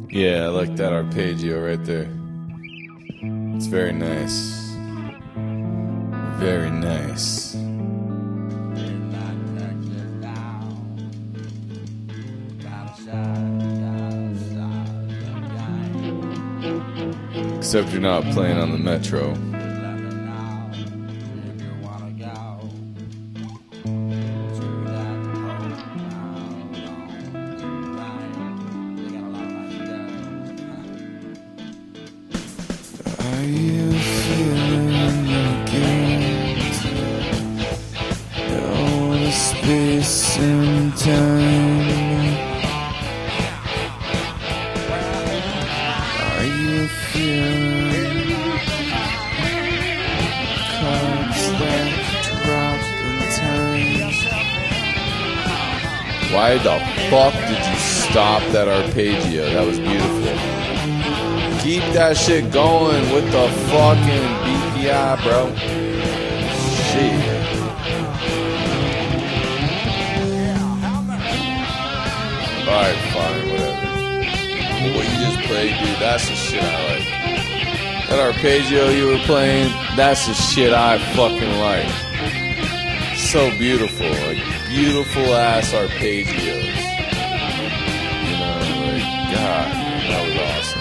Yeah, I like that arpeggio right there. It's very nice. Very nice. Except you're not playing on the Metro. Are you feeling guilt? All the space and time. Are you feeling cards that dropped in time? Why the fuck did you stop that arpeggio? That was beautiful. Keep that shit going with the fucking BPI, bro. Shit. Alright, fine, whatever. What you just played, dude, that's the shit I like. That arpeggio you were playing, that's the shit I fucking like. So beautiful, like beautiful ass arpeggios. You know, like, God, that was awesome.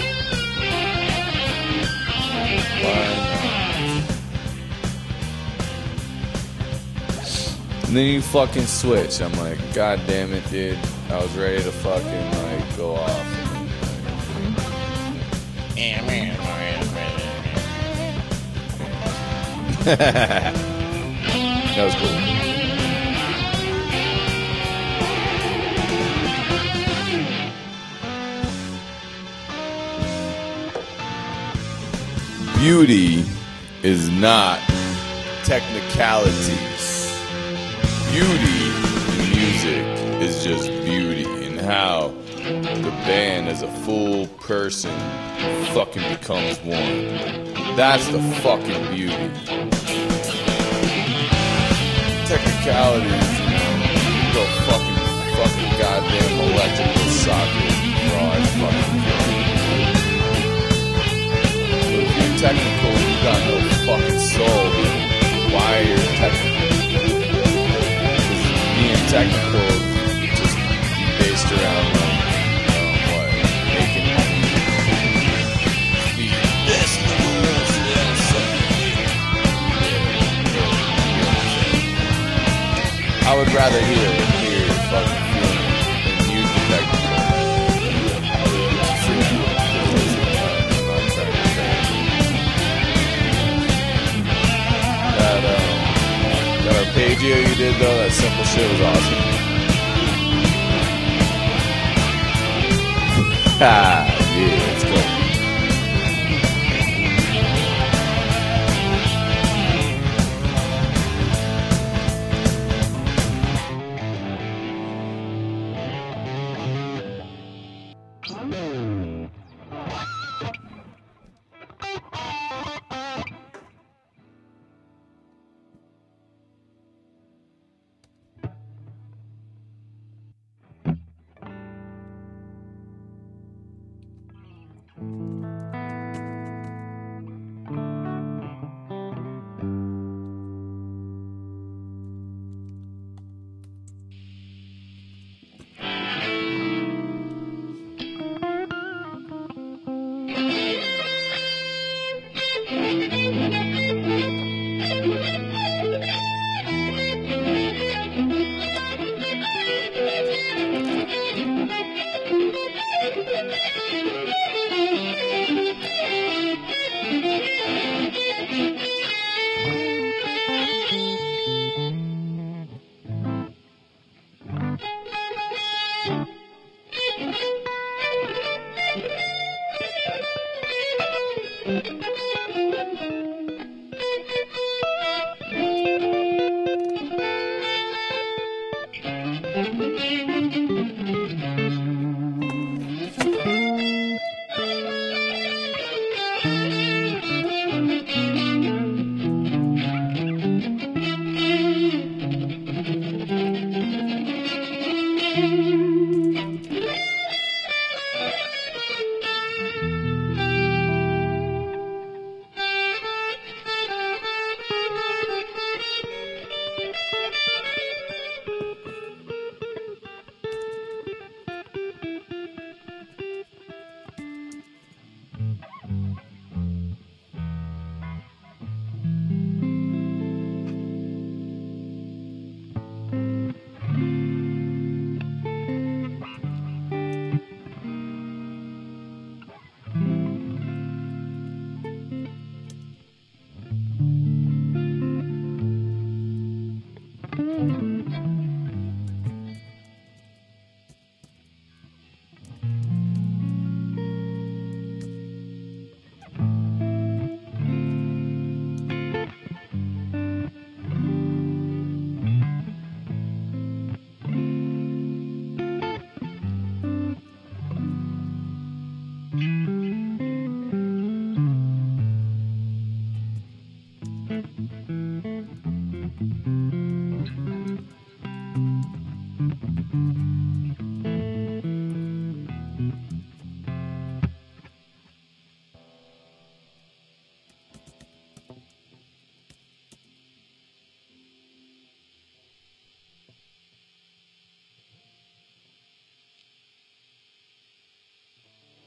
And then you fucking switch. I'm like, God damn it, dude. I was ready to fucking like go off. That was cool. Beauty is not technicalities. Beauty in music is just beauty, and how the band as a full person fucking becomes one. That's the fucking beauty. Technicalities, you know, you go fucking goddamn electrical socket, raw as fucking kill. Technical, you got no fucking soul. Why are you technical? Being technical just be based around like, what, making be this and this, I would rather hear fucking feeling than use the technical. That arpeggio you did though, that simple shit was awesome. Yeah, let's go.